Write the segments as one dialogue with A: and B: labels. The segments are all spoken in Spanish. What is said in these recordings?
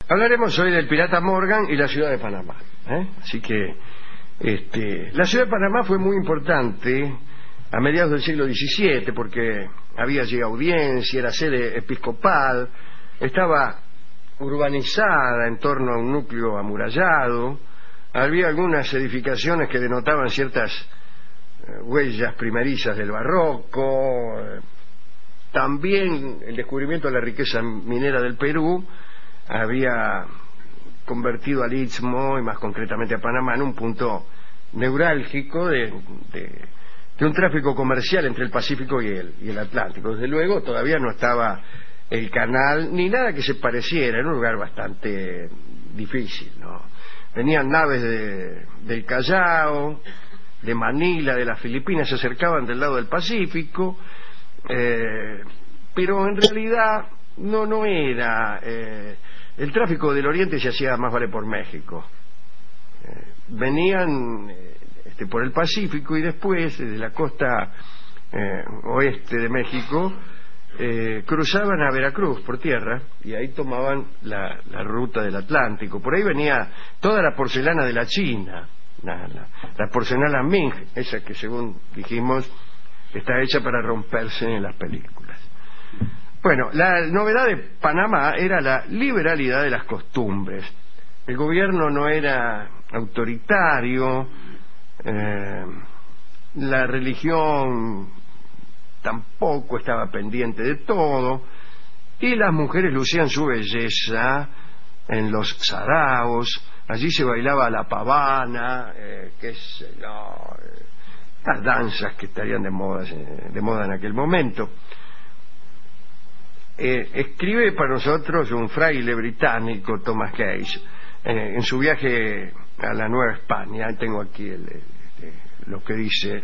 A: Hablaremos hoy del pirata Morgan y la ciudad de Panamá. Así que la ciudad de Panamá fue muy importante a mediados del siglo XVII porque había allí audiencia, era sede episcopal, estaba urbanizada en torno a un núcleo amurallado, había algunas edificaciones que denotaban ciertas huellas primerizas del barroco, también el descubrimiento de la riqueza minera del Perú había convertido al Istmo y más concretamente a Panamá en un punto neurálgico de un tráfico comercial entre el Pacífico y el Atlántico. Desde luego todavía no estaba el canal ni nada que se pareciera, era un lugar bastante difícil, ¿no? Venían naves del Callao, de Manila, de las Filipinas, se acercaban del lado del Pacífico, pero en realidad no era... el tráfico del Oriente se hacía más vale por México. Venían por el Pacífico y después desde la costa oeste de México cruzaban a Veracruz por tierra y ahí tomaban la ruta del Atlántico. Por ahí venía toda la porcelana de la China, la porcelana Ming, esa que según dijimos está hecha para romperse en las películas. Bueno, la novedad de Panamá era la liberalidad de las costumbres. El gobierno no era autoritario, la religión tampoco estaba pendiente de todo, y las mujeres lucían su belleza en los saraos. Allí se bailaba la pavana, las danzas que estarían de moda en aquel momento. Escribe para nosotros un fraile británico, Thomas Gage, en su viaje a la Nueva España. Tengo aquí lo que dice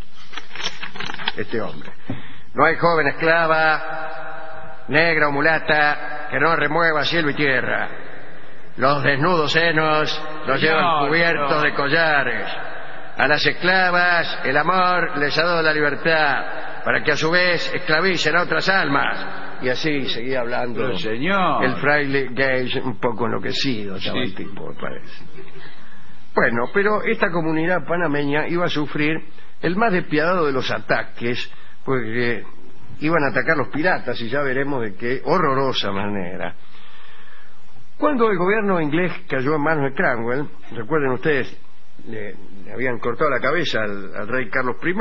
A: este hombre: no hay joven esclava, negra o mulata, que no remueva cielo y tierra. Los desnudos senos los llevan cubiertos de collares. A las esclavas el amor les ha dado la libertad, para que a su vez esclavicen a otras almas. Y así seguía hablando.
B: Pero señor,
A: el fraile Gage, un poco enloquecido estaba el tipo, me parece. Bueno, pero esta comunidad panameña iba a sufrir el más despiadado de los ataques, porque iban a atacar los piratas, y ya veremos de qué horrorosa manera. Cuando el gobierno inglés cayó en manos de Cromwell, recuerden ustedes, le habían cortado la cabeza al rey Carlos I,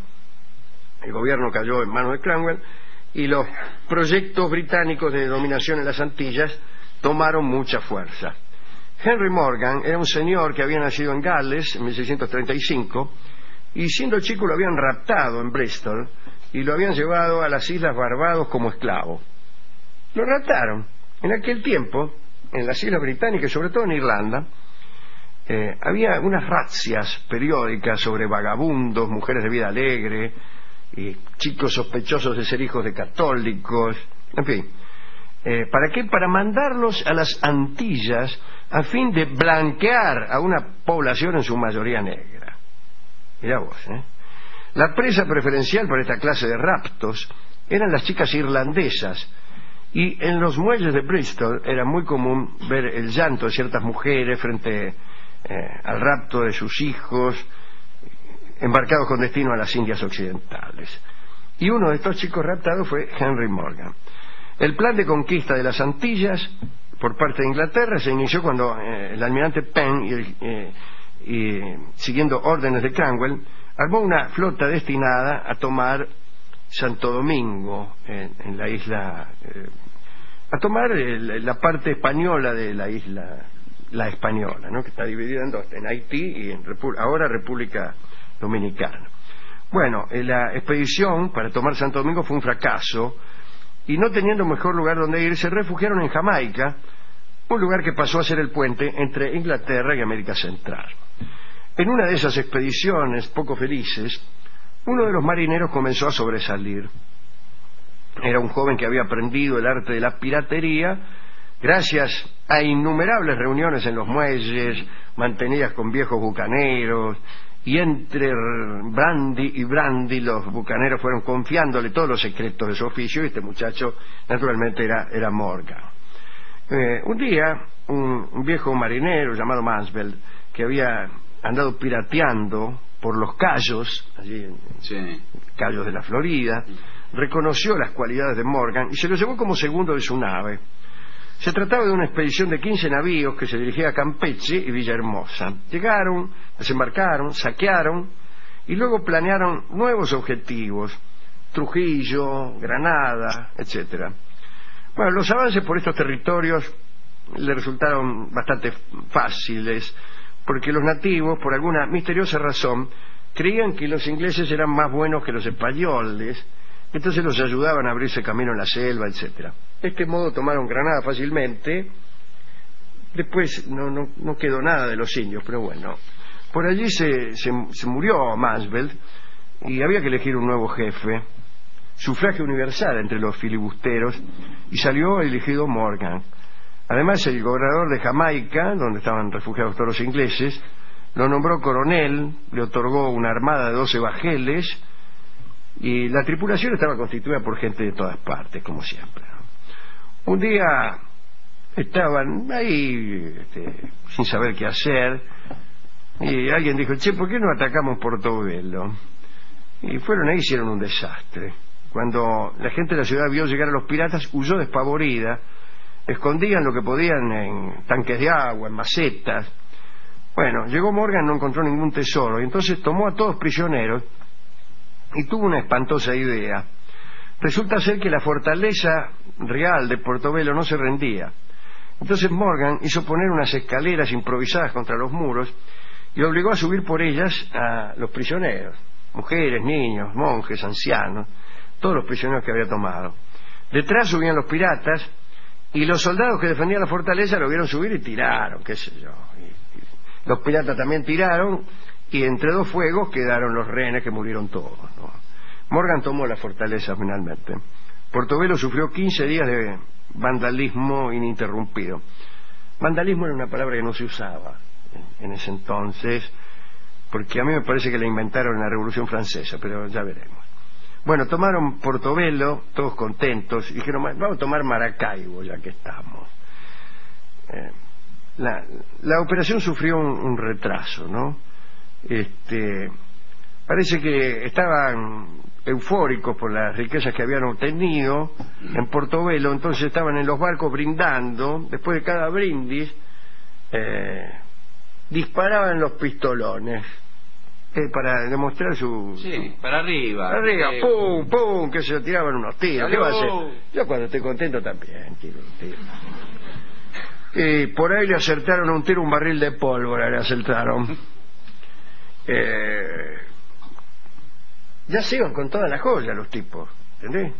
A: el gobierno cayó en manos de Cromwell, y los proyectos británicos de dominación en las Antillas tomaron mucha fuerza. Henry Morgan era un señor que había nacido en Gales en 1635, y siendo chico lo habían raptado en Bristol y lo habían llevado a las Islas Barbados como esclavo. Lo raptaron. En aquel tiempo, en las Islas Británicas, sobre todo en Irlanda, había unas razzias periódicas sobre vagabundos, mujeres de vida alegre, y chicos sospechosos de ser hijos de católicos, en fin. ¿Para qué? Para mandarlos a las Antillas a fin de blanquear a una población en su mayoría negra. Mirá vos, La presa preferencial para esta clase de raptos eran las chicas irlandesas, y en los muelles de Bristol era muy común ver el llanto de ciertas mujeres frente al rapto de sus hijos embarcados con destino a las Indias Occidentales. Y uno de estos chicos raptados fue Henry Morgan. El plan de conquista de las Antillas por parte de Inglaterra se inició cuando el almirante Penn, siguiendo órdenes de Cromwell, armó una flota destinada a tomar Santo Domingo en la isla, a tomar la parte española de la isla, la española, ¿no?, que está dividida en dos, en Haití y en ahora República Dominicana. Bueno, la expedición para tomar Santo Domingo fue un fracaso, y no teniendo mejor lugar donde ir, se refugiaron en Jamaica, un lugar que pasó a ser el puente entre Inglaterra y América Central. En una de esas expediciones poco felices, uno de los marineros comenzó a sobresalir. Era un joven que había aprendido el arte de la piratería gracias a innumerables reuniones en los muelles mantenidas con viejos bucaneros, y entre brandy y brandy los bucaneros fueron confiándole todos los secretos de su oficio, y este muchacho naturalmente era Morgan. Un día, un viejo marinero llamado Mansveld, que había andado pirateando por los cayos, allí en Cayos de la Florida, reconoció las cualidades de Morgan y se lo llevó como segundo de su nave. Se trataba de una expedición de 15 navíos que se dirigía a Campeche y Villahermosa. Llegaron, desembarcaron, saquearon y luego planearon nuevos objetivos: Trujillo, Granada, etcétera. Bueno, los avances por estos territorios le resultaron bastante fáciles, porque los nativos, por alguna misteriosa razón, creían que los ingleses eran más buenos que los españoles, entonces los ayudaban a abrirse camino en la selva, etcétera. De este modo tomaron Granada fácilmente. Después no quedó nada de los indios, pero bueno, por allí se murió Mansveld y había que elegir un nuevo jefe. Sufragio universal entre los filibusteros, y salió elegido Morgan. Además, el gobernador de Jamaica, donde estaban refugiados todos los ingleses, lo nombró coronel, le otorgó una armada de 12 bajeles, y la tripulación estaba constituida por gente de todas partes, como siempre, ¿no? Un día estaban ahí sin saber qué hacer, y alguien dijo: che, ¿por qué no atacamos Portobelo? Y fueron ahí y hicieron un desastre. Cuando la gente de la ciudad vio llegar a los piratas, huyó despavorida, escondían lo que podían en tanques de agua, en macetas. Bueno, llegó Morgan, no encontró ningún tesoro, y entonces tomó a todos prisioneros y tuvo una espantosa idea. Resulta ser que la fortaleza real de Portobelo no se rendía. Entonces Morgan hizo poner unas escaleras improvisadas contra los muros y obligó a subir por ellas a los prisioneros, mujeres, niños, monjes, ancianos, todos los prisioneros que había tomado. Detrás subían los piratas, y los soldados que defendían la fortaleza lo vieron subir y tiraron, qué sé yo. Y los piratas también tiraron, y entre dos fuegos quedaron los rehenes, que murieron todos, ¿no? Morgan tomó la fortaleza finalmente. Portobelo sufrió 15 días de vandalismo ininterrumpido. Vandalismo era una palabra que no se usaba en ese entonces, porque a mí me parece que la inventaron en la Revolución Francesa, pero ya veremos. Bueno, tomaron Portobelo, todos contentos, y dijeron: vamos a tomar Maracaibo, ya que estamos. La operación sufrió un retraso, ¿no? Parece que estaban eufóricos por las riquezas que habían obtenido en Portobelo, entonces estaban en los barcos brindando. Después de cada brindis, disparaban los pistolones. Para demostrar su...
B: Sí, para arriba.
A: Para arriba, pum, pum, que se tiraban unos tiros. ¿Qué va a hacer? Yo cuando estoy contento también tiro un tiro. Por ahí le acertaron a un tiro un barril de pólvora, le acertaron. Ya se iban con toda la joya los tipos, ¿entendés?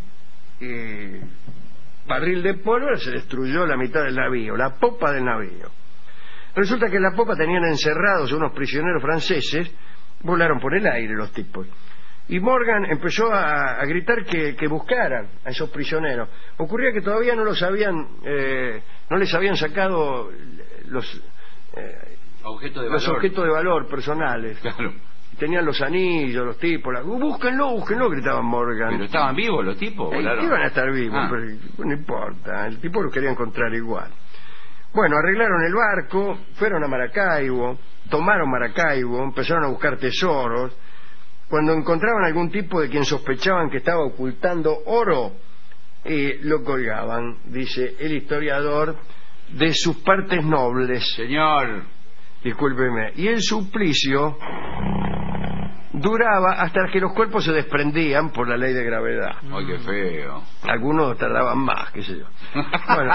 A: Barril de pólvora, se destruyó la mitad del navío, la popa del navío. Resulta que en la popa tenían encerrados unos prisioneros franceses. Volaron por el aire los tipos. Y Morgan empezó a gritar que buscaran a esos prisioneros. Ocurría que todavía no les habían sacado los objetos de valor personales.
B: Claro.
A: Tenían los anillos, los tipos. Búsquenlo, gritaban Morgan.
B: ¿Pero estaban vivos los tipos?
A: Iban a estar vivos, pero no importa. El tipo los quería encontrar igual. Bueno, arreglaron el barco, fueron a Maracaibo, tomaron Maracaibo, empezaron a buscar tesoros. Cuando encontraban algún tipo de quien sospechaban que estaba ocultando oro, lo colgaban, dice el historiador, de sus partes nobles.
B: Señor,
A: discúlpeme. Y el suplicio duraba hasta que los cuerpos se desprendían por la ley de gravedad.
B: ¡Ay, qué feo!
A: Algunos tardaban más, qué sé yo. Bueno,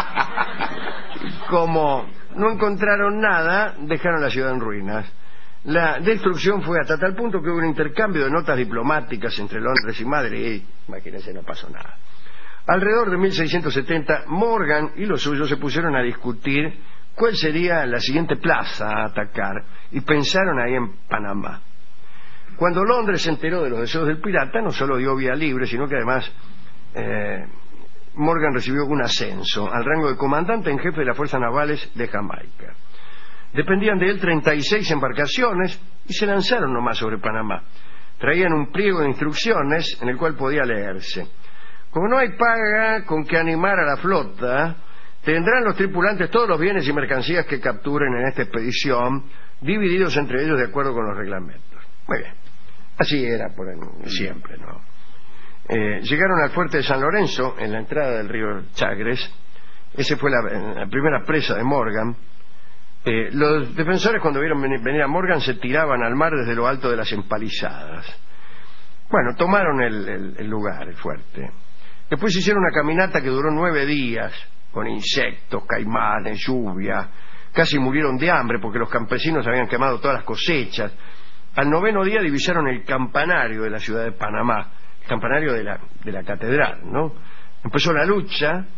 A: como no encontraron nada, dejaron la ciudad en ruinas. La destrucción fue hasta tal punto que hubo un intercambio de notas diplomáticas entre Londres y Madrid. Imagínense, no pasó nada. Alrededor de 1670, Morgan y los suyos se pusieron a discutir cuál sería la siguiente plaza a atacar, y pensaron ahí en Panamá. Cuando Londres se enteró de los deseos del pirata, no solo dio vía libre, sino que además Morgan recibió un ascenso al rango de comandante en jefe de las fuerzas navales de Jamaica. Dependían de él 36 embarcaciones y se lanzaron nomás sobre Panamá. Traían un pliego de instrucciones en el cual podía leerse: como no hay paga con que animar a la flota, Tendrán los tripulantes todos los bienes y mercancías que capturen en esta expedición, divididos entre ellos de acuerdo con los reglamentos. Muy bien. Así era siempre, ¿no? Llegaron al fuerte de San Lorenzo, en la entrada del río Chagres. Esa fue la primera presa de Morgan. Los defensores, cuando vieron venir a Morgan, se tiraban al mar desde lo alto de las empalizadas. Bueno, tomaron el lugar, el fuerte. Después hicieron una caminata que duró 9 días, con insectos, caimanes, lluvia. Casi murieron de hambre porque los campesinos habían quemado todas las cosechas. Al 9º día divisaron el campanario de la ciudad de Panamá, el campanario de la catedral, ¿no? Empezó la lucha.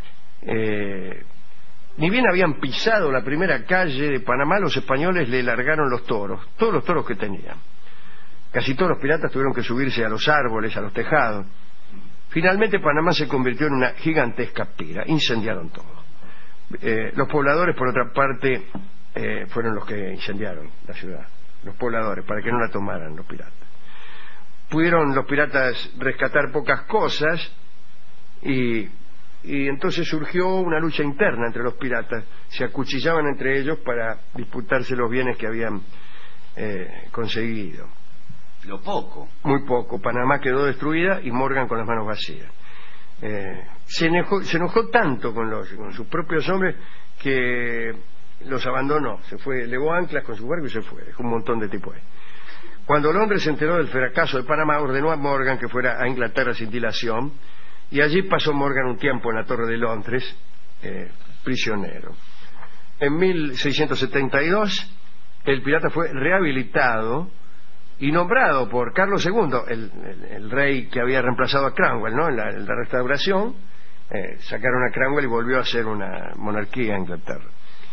A: Ni bien habían pisado la primera calle de Panamá, los españoles le largaron los toros, todos los toros que tenían. Casi todos los piratas tuvieron que subirse a los árboles, a los tejados. Finalmente Panamá se convirtió en una gigantesca pira, incendiaron todo. Los pobladores, por otra parte, fueron los que incendiaron la ciudad, los pobladores, para que no la tomaran los piratas. Pudieron los piratas rescatar pocas cosas y entonces surgió una lucha interna entre los piratas. Se acuchillaban entre ellos para disputarse los bienes que habían conseguido.
B: Lo poco.
A: Muy poco. Panamá quedó destruida y Morgan con las manos vacías. Se enojó tanto con sus propios hombres que los abandonó. Se fue, levó anclas con su barco y se fue. Dejó un montón de tipos ahí. Cuando Londres se enteró del fracaso de Panamá, ordenó a Morgan que fuera a Inglaterra sin dilación, y allí pasó Morgan un tiempo en la Torre de Londres, prisionero. En 1672 el pirata fue rehabilitado y nombrado por Carlos II, el rey que había reemplazado a Cromwell, ¿no? En la restauración, sacaron a Cromwell y volvió a ser una monarquía en Inglaterra.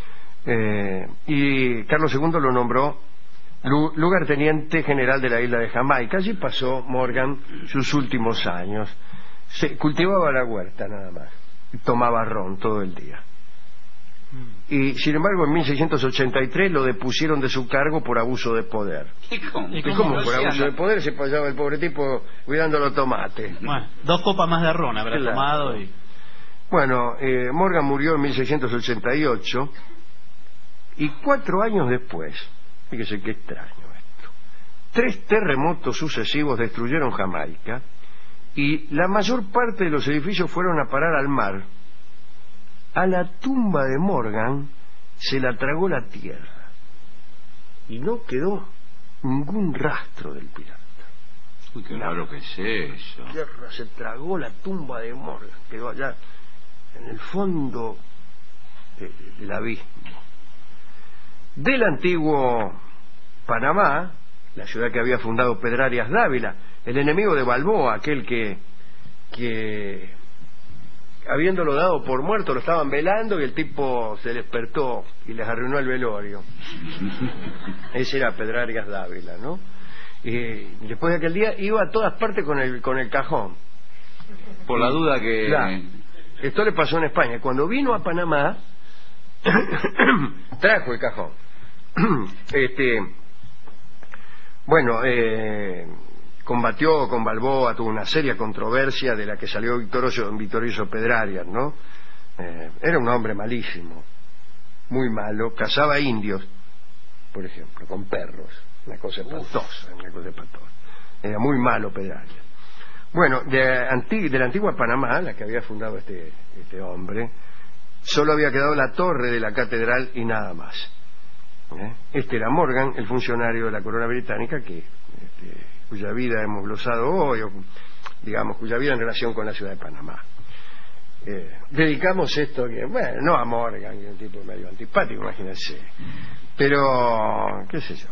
A: Y Carlos II lo nombró lugarteniente general de la isla de Jamaica. Allí pasó Morgan sus últimos años. Se cultivaba la huerta nada más y tomaba ron todo el día. Y sin embargo en 1683 lo depusieron de su cargo por abuso de poder.
B: ¿Y
A: cómo por abuso de poder? Se pasaba el pobre tipo cuidando los tomates.
C: Bueno, 2 copas más de ron habrá tomado y...
A: Bueno, Morgan murió en 1688 y 4 años después, fíjese qué extraño esto, 3 terremotos sucesivos destruyeron Jamaica y la mayor parte de los edificios fueron a parar al mar. A la tumba de Morgan se la tragó la tierra y no quedó ningún rastro del pirata.
B: Uy, qué raro que es eso.
A: La tierra se tragó la tumba de Morgan, quedó allá en el fondo del abismo. Del antiguo Panamá, la ciudad que había fundado Pedrarias Dávila, el enemigo de Balboa, aquel que habiéndolo dado por muerto lo estaban velando y el tipo se despertó y les arruinó el velorio. Ese era Pedrarias Dávila, ¿no? Y después de aquel día iba a todas partes con el cajón.
B: Por la duda que...
A: Claro. Esto le pasó en España. Cuando vino a Panamá trajo el cajón. Combatió con Balboa, tuvo una seria controversia de la que salió victorioso Pedrarias, ¿no? Era un hombre malísimo, muy malo, cazaba indios, por ejemplo, con perros, una cosa espantosa, era muy malo Pedrarias. Bueno, de la antigua Panamá, la que había fundado este hombre, solo había quedado la torre de la catedral y nada más. Este era Morgan, el funcionario de la corona británica cuya vida hemos glosado hoy, o digamos, cuya vida en relación con la ciudad de Panamá. Dedicamos esto, bueno, no a Morgan, que es un tipo medio antipático, imagínense, pero, qué sé yo,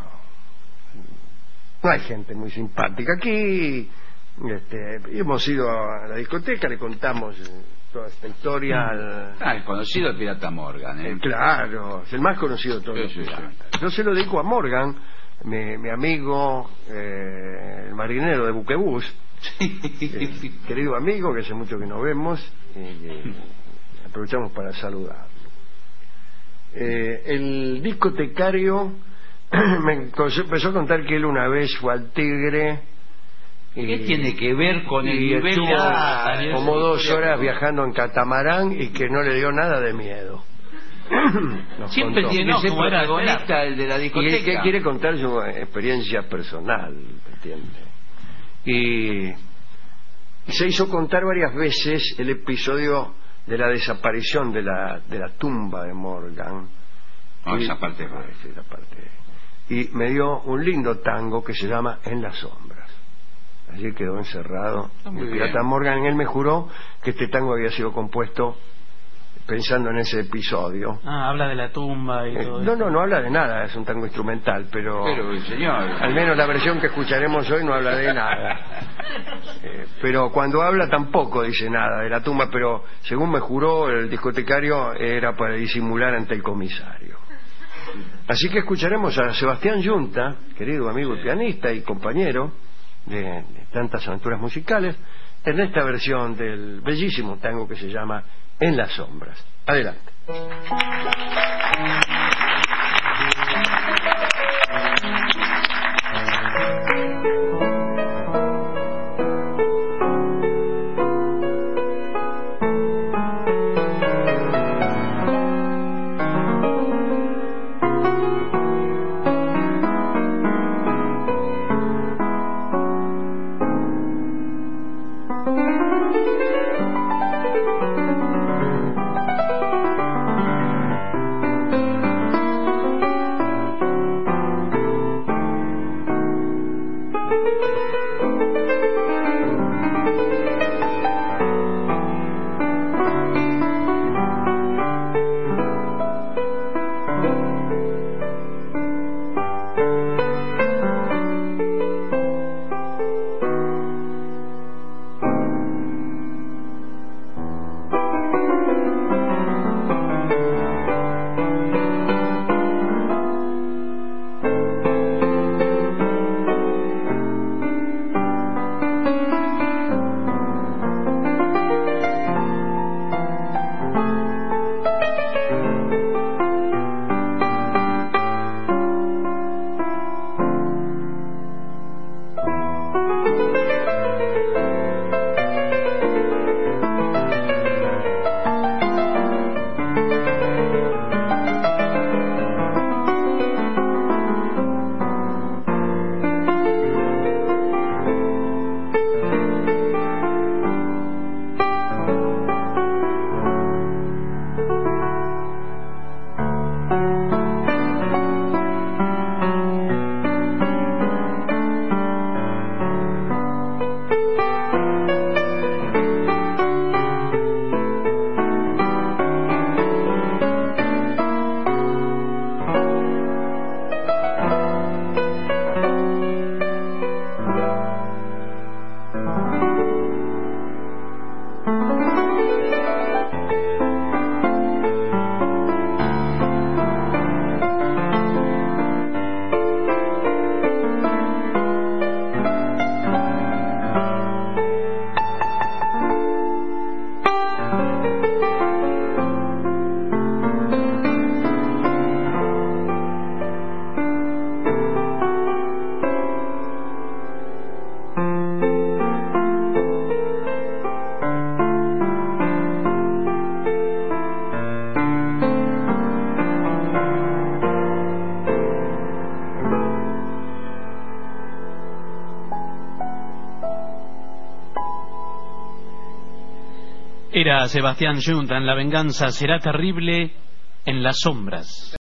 A: no hay gente muy simpática aquí. Hemos ido a la discoteca, le contamos toda esta historia
B: el conocido pirata Morgan,
A: claro, es el más conocido de todos los piratas. Yo se lo dedico a Morgan, mi amigo, el marinero de Buquebús, querido amigo, que hace mucho que nos vemos y aprovechamos para saludarlo. El discotecario me empezó a contar que él una vez fue al Tigre
B: ¿Qué tiene que ver con el
A: y
B: nivel
A: estuvo
B: de
A: como 2 horas viajando en catamarán y que no le dio nada de miedo. Nos
B: Siempre
A: contó.
B: tiene que ser
C: como era
B: protagonista el de la
A: Y
B: discoteca.
A: el que quiere contar su experiencia personal, ¿entiende? Y se hizo contar varias veces el episodio de la desaparición de la tumba de Morgan.
B: No,
A: Y-
B: esa parte es buena.
A: sí, esa parte. Y me dio un lindo tango que se llama En las sombras. Allí quedó encerrado
B: Muy
A: el
B: bien.
A: pirata Morgan. Él me juró que este tango había sido compuesto pensando en ese episodio.
C: Habla de la tumba y todo
A: No,
C: eso.
A: no habla de nada, es un tango instrumental,
B: Pero, señor...
A: al menos la versión que escucharemos hoy no habla de nada. Pero cuando habla tampoco dice nada de la tumba, pero según me juró el discotecario era para disimular ante el comisario. Así que escucharemos a Sebastián Yunta, querido amigo y pianista y compañero de tantas aventuras musicales, en esta versión del bellísimo tango que se llama En las sombras. Adelante.
C: Era Sebastián Yunta en La venganza será terrible en las sombras.